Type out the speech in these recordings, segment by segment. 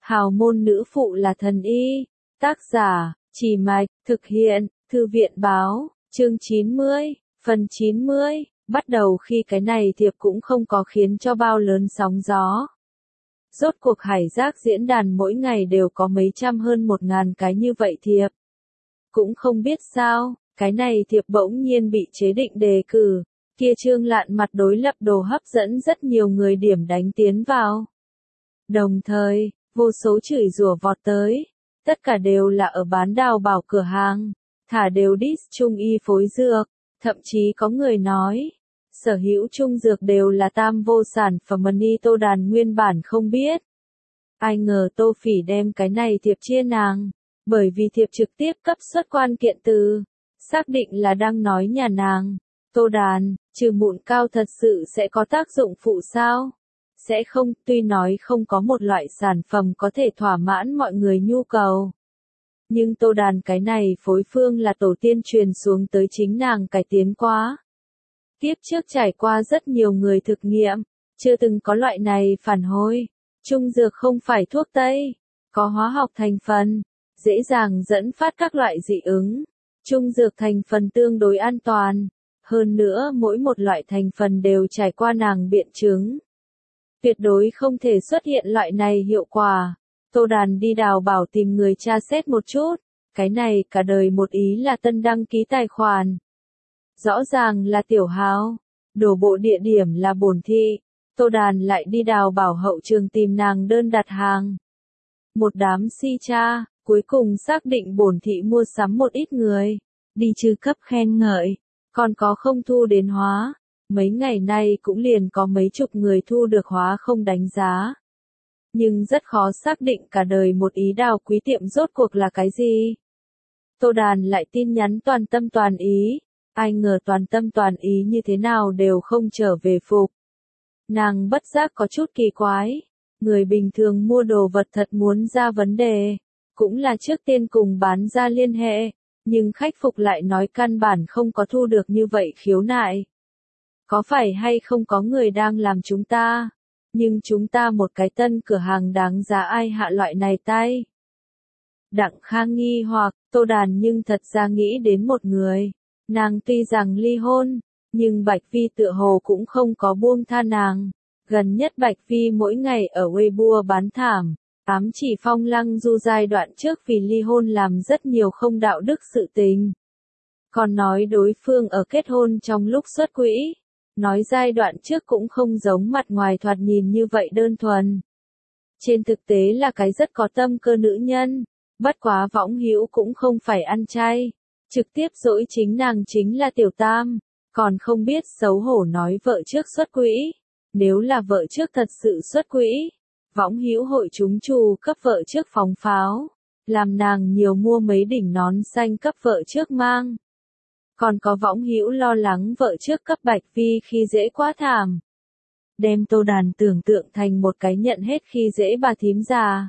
Hào môn nữ phụ là thần y. Tác giả, Chỉ Mạch, thực hiện, Thư viện báo, chương 90, phần 90, bắt đầu khi cái này thiệp cũng không có khiến cho bao lớn sóng gió. Rốt cuộc Hải Giác diễn đàn mỗi ngày đều có mấy trăm hơn 1.000 cái như vậy thiệp. Cũng không biết sao, cái này thiệp bỗng nhiên bị chế định đề cử, kia Trương Lạn mặt đối lập đồ hấp dẫn rất nhiều người điểm đánh tiến vào. Đồng thời, vô số chửi rủa vọt tới, tất cả đều là ở bán đào bảo cửa hàng, thả đều diss Trung y phối dược, thậm chí có người nói, sở hữu trung dược đều là tam vô sản phẩm ni. Tô Đàn nguyên bản không biết. Ai ngờ Tô Phỉ đem cái này thiệp chia nàng, bởi vì thiệp trực tiếp cấp xuất quan kiện từ, xác định là đang nói nhà nàng. Tô Đàn, trừ mụn cao thật sự sẽ có tác dụng phụ sao? Sẽ không, tuy nói không có một loại sản phẩm có thể thỏa mãn mọi người nhu cầu. Nhưng Tô Đàn cái này phối phương là tổ tiên truyền xuống tới chính nàng cải tiến quá. Tiếp trước trải qua rất nhiều người thực nghiệm, chưa từng có loại này phản hồi. Trung dược không phải thuốc tây, có hóa học thành phần, dễ dàng dẫn phát các loại dị ứng. Trung dược thành phần tương đối an toàn, hơn nữa mỗi một loại thành phần đều trải qua nàng biện chứng. Tuyệt đối không thể xuất hiện loại này hiệu quả. Tô Đàn đi đào bảo tìm người tra xét một chút, cái này cả đời một ý là tân đăng ký tài khoản. Rõ ràng là tiểu hào, đổ bộ địa điểm là Bổn thị, Tô Đàn lại đi đào bảo hậu trường tìm nàng đơn đặt hàng. Một đám si cha, cuối cùng xác định Bổn thị mua sắm một ít người, đi trừ cấp khen ngợi, còn có không thu đến hóa. Mấy ngày nay cũng liền có mấy chục người thu được hóa không đánh giá. Nhưng rất khó xác định cả đời một ý đào quý tiệm rốt cuộc là cái gì. Tô Đàn lại tin nhắn toàn tâm toàn ý, ai ngờ toàn tâm toàn ý như thế nào đều không trở về phục. Nàng bất giác có chút kỳ quái, người bình thường mua đồ vật thật muốn ra vấn đề, cũng là trước tiên cùng bán ra liên hệ, nhưng khách phục lại nói căn bản không có thu được như vậy khiếu nại. Có phải hay không có người đang làm chúng ta? Nhưng chúng ta một cái tân cửa hàng đáng giá ai hạ loại này tay? Đặng Khang nghi hoặc, Tô Đàn nhưng thật ra nghĩ đến một người. Nàng tuy rằng ly hôn, nhưng Bạch Vi tựa hồ cũng không có buông tha nàng. Gần nhất Bạch Vi mỗi ngày ở Weibo bán thảm, ám chỉ Phong Lăng Du giai đoạn trước vì ly hôn làm rất nhiều không đạo đức sự tình. Còn nói đối phương ở kết hôn trong lúc xuất quỹ. Nói giai đoạn trước cũng không giống mặt ngoài thoạt nhìn như vậy đơn thuần. Trên thực tế là cái rất có tâm cơ nữ nhân, bất quá võng hữu cũng không phải ăn chay, trực tiếp dỗi chính nàng chính là tiểu tam, còn không biết xấu hổ nói vợ trước xuất quỹ. Nếu là vợ trước thật sự xuất quỹ, võng hữu hội chúng trù cấp vợ trước phóng pháo, làm nàng nhiều mua mấy đỉnh nón xanh cấp vợ trước mang. Còn có võng hữu lo lắng vợ trước cấp Bạch Vi khi dễ quá thảm. Đem Tô Đàn tưởng tượng thành một cái nhận hết khi dễ bà thím già.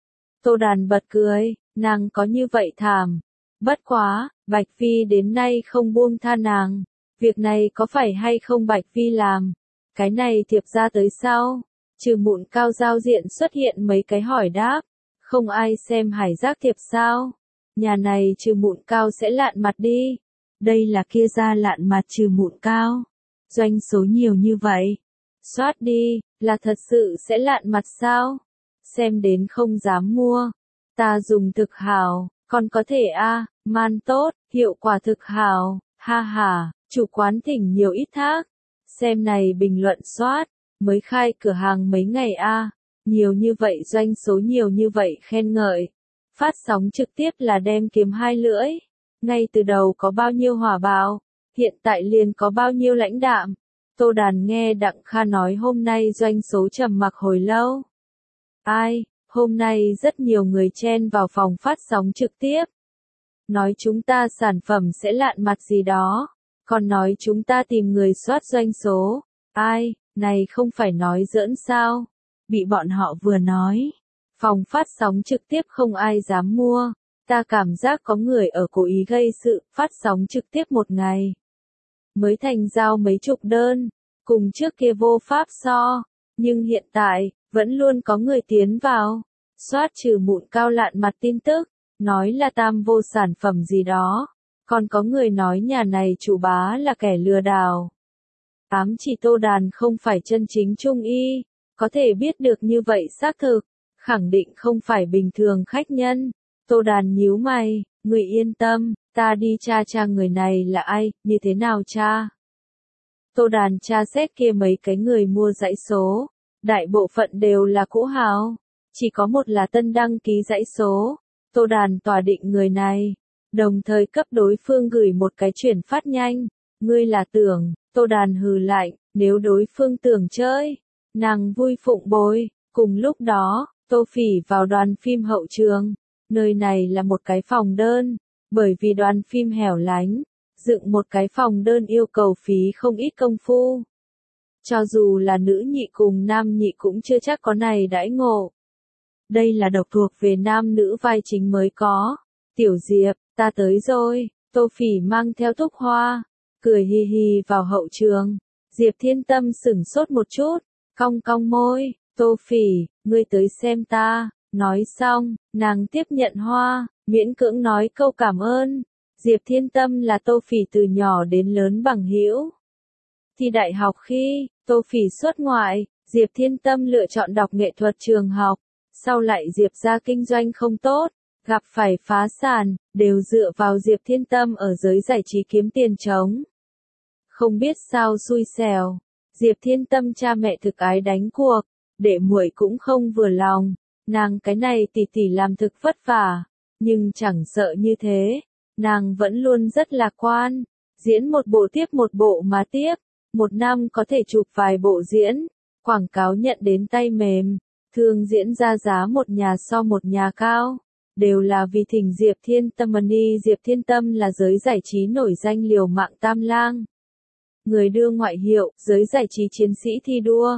Tô Đàn bật cười, nàng có như vậy thảm. Bất quá, Bạch Vi đến nay không buông tha nàng. Việc này có phải hay không Bạch Vi làm? Cái này thiệp ra tới sau. Trừ mụn cao giao diện xuất hiện mấy cái hỏi đáp. Không ai xem Hải Giác thiệp sao? Nhà này trừ mụn cao sẽ lạn mặt đi. Đây là kia ra lạn mặt trừ mụn cao. Doanh số nhiều như vậy. Soát đi, là thật sự sẽ lạn mặt sao? Xem đến không dám mua. Ta dùng thực hào, còn có thể man tốt, hiệu quả thực hào, ha ha, chủ quán thỉnh nhiều ít thác. Xem này bình luận soát, mới khai cửa hàng mấy ngày nhiều như vậy doanh số nhiều như vậy khen ngợi. Phát sóng trực tiếp là đem kiếm hai lưỡi. Ngay từ đầu có bao nhiêu hỏa bạo, hiện tại liền có bao nhiêu lãnh đạm. Tô Đàn nghe Đặng Kha nói hôm nay doanh số trầm mặc hồi lâu. Ai, hôm nay rất nhiều người chen vào phòng phát sóng trực tiếp. Nói chúng ta sản phẩm sẽ lạn mặt gì đó, còn nói chúng ta tìm người soát doanh số. Ai, này không phải nói giỡn sao? Bị bọn họ vừa nói. Phòng phát sóng trực tiếp không ai dám mua. Ta cảm giác có người ở cố ý gây sự, phát sóng trực tiếp một ngày. Mới thành giao mấy chục đơn, cùng trước kia vô pháp so. Nhưng hiện tại, vẫn luôn có người tiến vào. Soát trừ mụn cao lạn mặt tin tức, nói là tam vô sản phẩm gì đó. Còn có người nói nhà này chủ bá là kẻ lừa đảo. Ám chỉ Tô Đàn không phải chân chính trung y, có thể biết được như vậy xác thực, khẳng định không phải bình thường khách nhân. Tô Đàn nhíu mày, người yên tâm, ta đi tra người này là ai, như thế nào cha? Tô Đàn tra xét kia mấy cái người mua dãy số, đại bộ phận đều là cũ hào, chỉ có một là tân đăng ký dãy số. Tô Đàn tỏa định người này, đồng thời cấp đối phương gửi một cái chuyển phát nhanh. Ngươi là tưởng, Tô Đàn hừ lạnh, nếu đối phương tưởng chơi, nàng vui phụng bồi. Cùng lúc đó, Tô Phỉ vào đoàn phim hậu trường, nơi này là một cái phòng đơn, bởi vì đoàn phim hẻo lánh, dựng một cái phòng đơn yêu cầu phí không ít công phu. Cho dù là nữ nhị cùng nam nhị cũng chưa chắc có này đãi ngộ. Đây là độc thuộc về nam nữ vai chính mới có. Tiểu Diệp, ta tới rồi. Tô Phỉ mang theo Túc Hoa, cười hì hì vào hậu trường. Diệp Thiên Tâm sửng sốt một chút, cong cong môi. Tô Phỉ, ngươi tới xem ta. Nói xong, nàng tiếp nhận hoa, miễn cưỡng nói câu cảm ơn. Diệp Thiên Tâm là Tô Phỉ từ nhỏ đến lớn bằng hữu. Thi đại học khi, Tô Phỉ xuất ngoại, Diệp Thiên Tâm lựa chọn đọc nghệ thuật trường học. Sau lại Diệp ra kinh doanh không tốt, gặp phải phá sản, đều dựa vào Diệp Thiên Tâm ở giới giải trí kiếm tiền trống. Không biết sao xui xẻo, Diệp Thiên Tâm cha mẹ thực ái đánh cuộc, đệ muội cũng không vừa lòng, nàng cái này tỷ tỷ làm thực vất vả, nhưng chẳng sợ như thế, nàng vẫn luôn rất lạc quan, diễn một bộ tiếp một bộ mà tiếp, một năm có thể chụp vài bộ diễn, quảng cáo nhận đến tay mềm. Thường diễn ra giá một nhà so một nhà cao, đều là vì thỉnh Diệp Thiên Tâm money. Diệp Thiên Tâm là giới giải trí nổi danh liều mạng tam lang. Người đưa ngoại hiệu, giới giải trí chiến sĩ thi đua.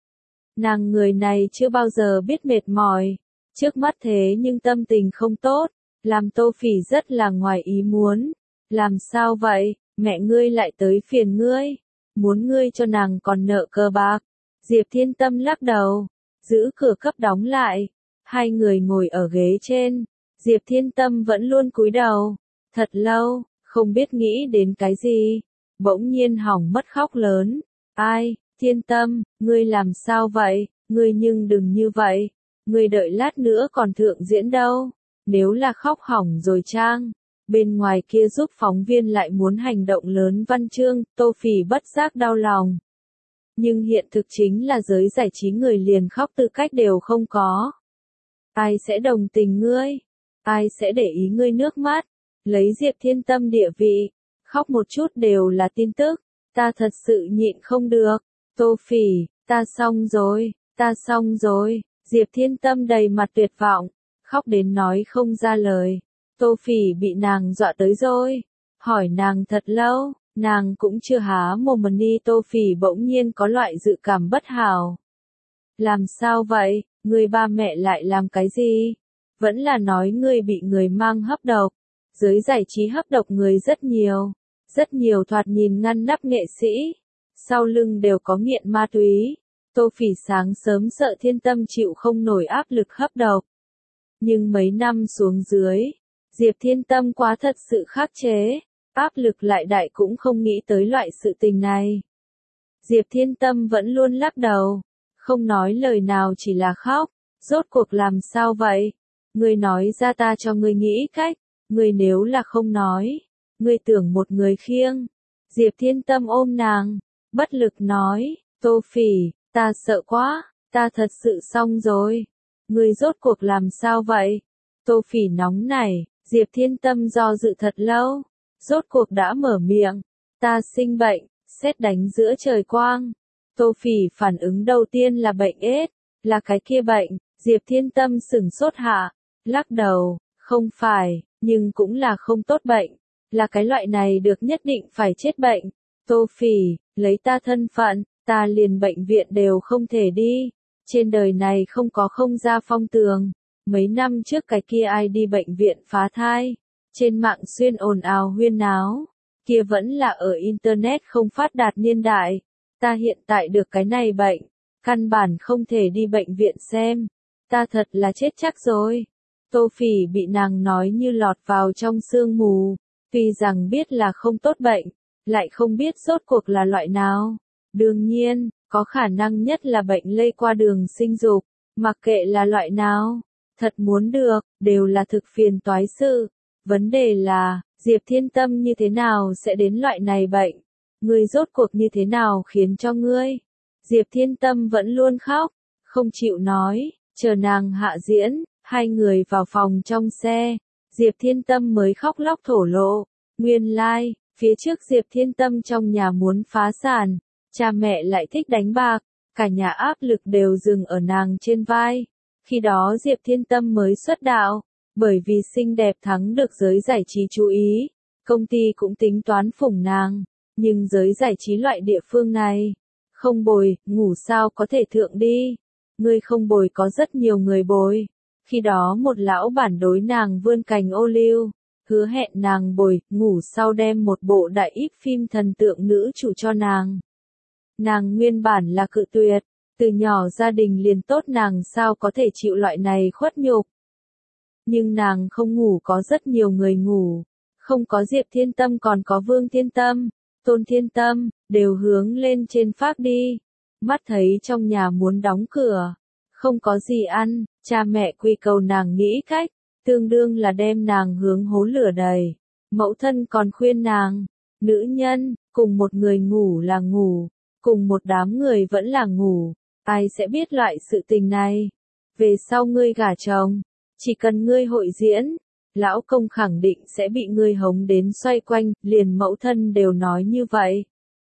Nàng người này chưa bao giờ biết mệt mỏi, trước mắt thế nhưng tâm tình không tốt, làm Tô Phỉ rất là ngoài ý muốn. Làm sao vậy, mẹ ngươi lại tới phiền ngươi, muốn ngươi cho nàng còn nợ cờ bạc. Diệp Thiên Tâm lắc đầu. Giữ cửa cấp đóng lại, hai người ngồi ở ghế trên, Diệp Thiên Tâm vẫn luôn cúi đầu, thật lâu, không biết nghĩ đến cái gì, bỗng nhiên hỏng mất khóc lớn, ai, Thiên Tâm, ngươi làm sao vậy, ngươi nhưng đừng như vậy, ngươi đợi lát nữa còn thượng diễn đâu, nếu là khóc hỏng rồi trang, bên ngoài kia giúp phóng viên lại muốn hành động lớn văn chương, Tô Phỉ bất giác đau lòng. Nhưng hiện thực chính là giới giải trí người liền khóc tư cách đều không có. Ai sẽ đồng tình ngươi? Ai sẽ để ý ngươi nước mắt? Lấy Diệp Thiên Tâm địa vị, khóc một chút đều là tin tức. Ta thật sự nhịn không được. Tô Phỉ, ta xong rồi, ta xong rồi. Diệp Thiên Tâm đầy mặt tuyệt vọng, khóc đến nói không ra lời. Tô Phỉ bị nàng dọa tới rồi, hỏi nàng thật lâu. Nàng cũng chưa há mồm đi. Tô Phỉ bỗng nhiên có loại dự cảm bất hảo. Làm sao vậy, người ba mẹ lại làm cái gì? Vẫn là nói ngươi bị người mang hấp độc. Giới giải trí hấp độc người rất nhiều thoạt nhìn ngăn nắp nghệ sĩ. Sau lưng đều có nghiện ma túy. Tô Phỉ sáng sớm sợ Thiên Tâm chịu không nổi áp lực hấp độc. Nhưng mấy năm xuống dưới, Diệp Thiên Tâm quá thật sự khắc chế. Áp lực lại đại cũng không nghĩ tới loại sự tình này. Diệp Thiên Tâm vẫn luôn lắc đầu, không nói lời nào chỉ là khóc. Rốt cuộc làm sao vậy? Ngươi nói ra ta cho ngươi nghĩ cách, ngươi nếu là không nói, ngươi tưởng một người khiêng. Diệp Thiên Tâm ôm nàng, bất lực nói, Tô Phỉ, ta sợ quá, ta thật sự xong rồi. Ngươi rốt cuộc làm sao vậy? Tô Phỉ nóng nảy, Diệp Thiên Tâm do dự thật lâu. Rốt cuộc đã mở miệng, ta sinh bệnh, sét đánh giữa trời quang. Tô Phỉ phản ứng đầu tiên là bệnh AIDS, là cái kia bệnh. Diệp Thiên Tâm sửng sốt hạ, lắc đầu, không phải, nhưng cũng là không tốt bệnh, là cái loại này được nhất định phải chết bệnh. Tô Phỉ, lấy ta thân phận, ta liền bệnh viện đều không thể đi, trên đời này không có không ra phong tường. Mấy năm trước cái kia ai đi bệnh viện phá thai, trên mạng xuyên ồn ào huyên náo, kia vẫn là ở Internet không phát đạt niên đại. Ta hiện tại được cái này bệnh, căn bản không thể đi bệnh viện xem. ta thật là chết chắc rồi. Tô Phỉ bị nàng nói như lọt vào trong sương mù, tuy rằng biết là không tốt bệnh, lại không biết rốt cuộc là loại nào. Đương nhiên, có khả năng nhất là bệnh lây qua đường sinh dục, mặc kệ là loại nào, thật muốn được, đều là thực phiền toái sự. Vấn đề là, Diệp Thiên Tâm như thế nào sẽ đến loại này bệnh? Ngươi rốt cuộc như thế nào khiến cho ngươi? Diệp Thiên Tâm vẫn luôn khóc, không chịu nói, chờ nàng hạ diễn, hai người vào phòng trong xe, Diệp Thiên Tâm mới khóc lóc thổ lộ. Nguyên lai, phía trước Diệp Thiên Tâm trong nhà muốn phá sản, cha mẹ lại thích đánh bạc, cả nhà áp lực đều dừng ở nàng trên vai. Khi đó Diệp Thiên Tâm mới xuất đạo, bởi vì xinh đẹp thắng được giới giải trí chú ý, công ty cũng tính toán phủng nàng, nhưng giới giải trí loại địa phương này, không bồi, ngủ sao có thể thượng đi. Ngươi không bồi có rất nhiều người bồi. Khi đó một lão bản đối nàng vươn cành ô liu, hứa hẹn nàng bồi, ngủ sau đem một bộ đại ít phim thần tượng nữ chủ cho nàng. Nàng nguyên bản là cự tuyệt, từ nhỏ gia đình liền tốt, nàng sao có thể chịu loại này khuất nhục. Nhưng nàng không ngủ có rất nhiều người ngủ, không có Diệp Thiên Tâm còn có Vương Thiên Tâm, Tôn Thiên Tâm, đều hướng lên trên phác đi. Mắt thấy trong nhà muốn đóng cửa, không có gì ăn, cha mẹ quy cầu nàng nghĩ cách, tương đương là đem nàng hướng hố lửa đầy. Mẫu thân còn khuyên nàng, nữ nhân, cùng một người ngủ là ngủ, cùng một đám người vẫn là ngủ, ai sẽ biết loại sự tình này. Về sau ngươi gả chồng, chỉ cần ngươi hội diễn, lão công khẳng định sẽ bị ngươi hống đến xoay quanh, liền mẫu thân đều nói như vậy.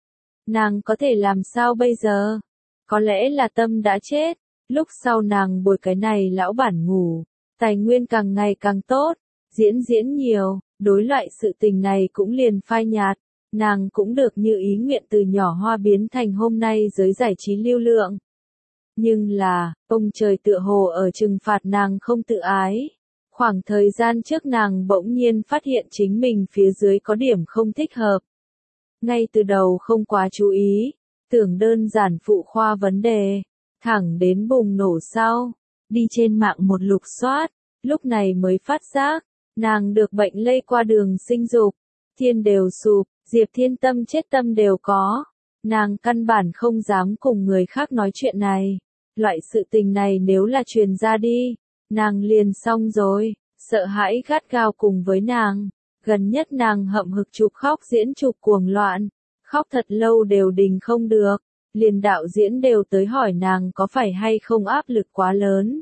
Nàng có thể làm sao bây giờ? Có lẽ là tâm đã chết, lúc sau nàng bồi cái này lão bản ngủ, tài nguyên càng ngày càng tốt, diễn nhiều, đối loại sự tình này cũng liền phai nhạt, nàng cũng được như ý nguyện từ nhỏ hoa biến thành hôm nay giới giải trí lưu lượng. Nhưng là, ông trời tựa hồ ở trừng phạt nàng không tự ái. Khoảng thời gian trước nàng bỗng nhiên phát hiện chính mình phía dưới có điểm không thích hợp. Ngay từ đầu không quá chú ý, tưởng đơn giản phụ khoa vấn đề, thẳng đến bùng nổ sau, đi trên mạng một lục soát, lúc này mới phát giác, nàng được bệnh lây qua đường sinh dục, thiên đều sụp, Diệp Thiên Tâm chết tâm đều có, nàng căn bản không dám cùng người khác nói chuyện này, loại sự tình này nếu là truyền ra đi, nàng liền xong rồi, sợ hãi gắt gao cùng với nàng, gần nhất nàng hậm hực chụp khóc diễn chụp cuồng loạn, khóc thật lâu đều đình không được, liền đạo diễn đều tới hỏi nàng có phải hay không áp lực quá lớn.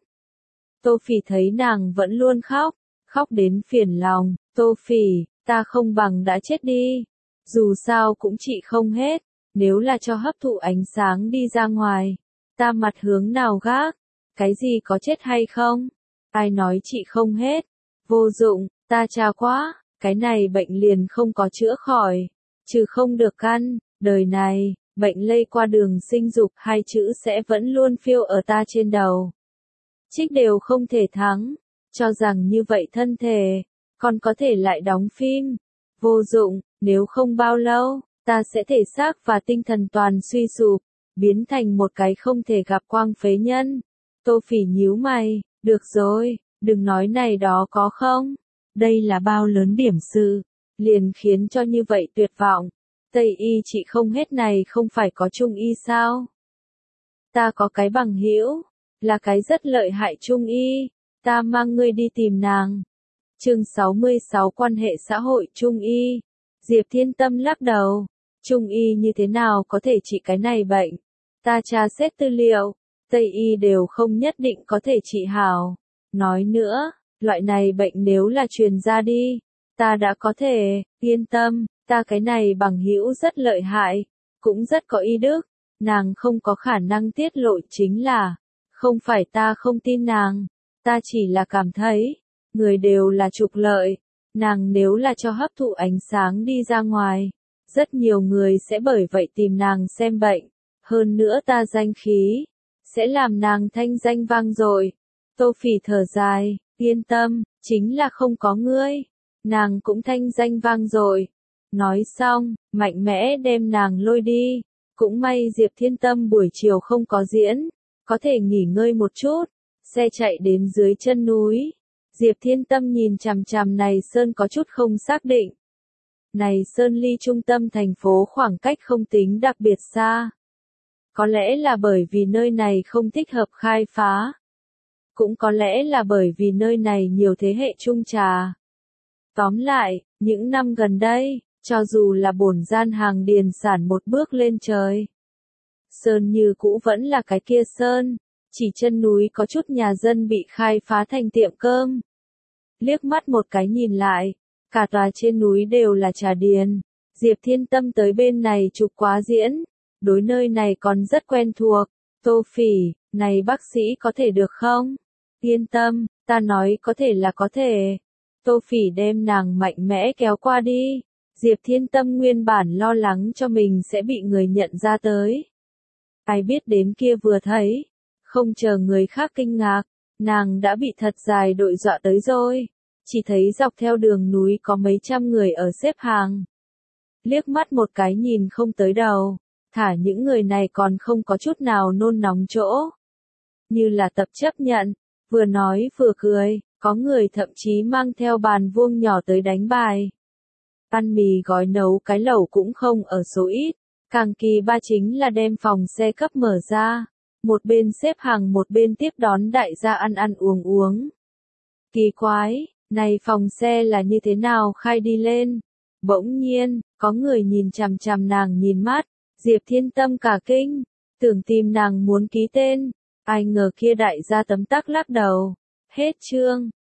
Tô Phỉ thấy nàng vẫn luôn khóc, khóc đến phiền lòng, Tô Phỉ, ta không bằng đã chết đi, dù sao cũng trị không hết, nếu là cho hấp thụ ánh sáng đi ra ngoài, ta mặt hướng nào gác, cái gì có chết hay không, ai nói trị không hết, vô dụng, ta tra quá, cái này bệnh liền không có chữa khỏi, trừ không được căn, đời này, bệnh lây qua đường sinh dục hai chữ sẽ vẫn luôn phiêu ở ta trên đầu. Trích đều không thể thắng, cho rằng như vậy thân thể, còn có thể lại đóng phim, vô dụng, nếu không bao lâu, ta sẽ thể xác và tinh thần toàn suy sụp, biến thành một cái không thể gặp quang phế nhân. Tô Phỉ nhíu mày, được rồi, đừng nói này đó có không, đây là bao lớn điểm sự, liền khiến cho như vậy tuyệt vọng. Tây y trị không hết này không phải có trung y sao? Ta có cái bằng hữu, là cái rất lợi hại trung y, ta mang ngươi đi tìm nàng. Chương 66 quan hệ xã hội trung y. Diệp Thiên Tâm lắc đầu, trung y như thế nào có thể trị cái này bệnh? Ta tra xét tư liệu, Tây y đều không nhất định có thể trị hảo. Nói nữa, loại này bệnh nếu là truyền ra đi, ta đã có thể, yên tâm, ta cái này bằng hữu rất lợi hại, cũng rất có y đức, nàng không có khả năng tiết lộ chính là, không phải ta không tin nàng, ta chỉ là cảm thấy, người đều là trục lợi, nàng nếu là cho hấp thụ ánh sáng đi ra ngoài, rất nhiều người sẽ bởi vậy tìm nàng xem bệnh, hơn nữa ta danh khí, sẽ làm nàng thanh danh vang dội. Tô Phỉ thở dài, yên tâm, chính là không có ngươi, nàng cũng thanh danh vang dội. Nói xong, mạnh mẽ đem nàng lôi đi, cũng may Diệp Thiên Tâm buổi chiều không có diễn, có thể nghỉ ngơi một chút, xe chạy đến dưới chân núi. Diệp Thiên Tâm nhìn chằm chằm này sơn có chút không xác định. Này sơn ly trung tâm thành phố khoảng cách không tính đặc biệt xa. Có lẽ là bởi vì nơi này không thích hợp khai phá. Cũng có lẽ là bởi vì nơi này nhiều thế hệ trung trà. Tóm lại, những năm gần đây, cho dù là bổn gian hàng điền sản một bước lên trời. Sơn như cũ vẫn là cái kia sơn, chỉ chân núi có chút nhà dân bị khai phá thành tiệm cơm. Liếc mắt một cái nhìn lại, cả tòa trên núi đều là trà điền. Diệp Thiên Tâm tới bên này chụp quá diễn, đối nơi này còn rất quen thuộc. Tô Phỉ, này bác sĩ có thể được không? Yên tâm, ta nói có thể là có thể. Tô Phỉ đem nàng mạnh mẽ kéo qua đi. Diệp Thiên Tâm nguyên bản lo lắng cho mình sẽ bị người nhận ra tới. Ai biết đến kia vừa thấy, không chờ người khác kinh ngạc, nàng đã bị thật dài đội dọa tới rồi. Chỉ thấy dọc theo đường núi có mấy trăm người ở xếp hàng. Liếc mắt một cái nhìn không tới đầu, thả những người này còn không có chút nào nôn nóng chỗ. Như là tập chấp nhận, vừa nói vừa cười, có người thậm chí mang theo bàn vuông nhỏ tới đánh bài. Ăn mì gói nấu cái lẩu cũng không ở số ít, càng kỳ ba chính là đem phòng xe cấp mở ra, một bên xếp hàng một bên tiếp đón đại gia ăn uống. Kỳ quái, này phòng xe là như thế nào khai đi lên? Bỗng nhiên, có người nhìn chằm chằm nàng nhìn mắt, Diệp Thiên Tâm cả kinh, tưởng tìm nàng muốn ký tên, ai ngờ kia đại gia tấm tắc lắc đầu. Hết chương.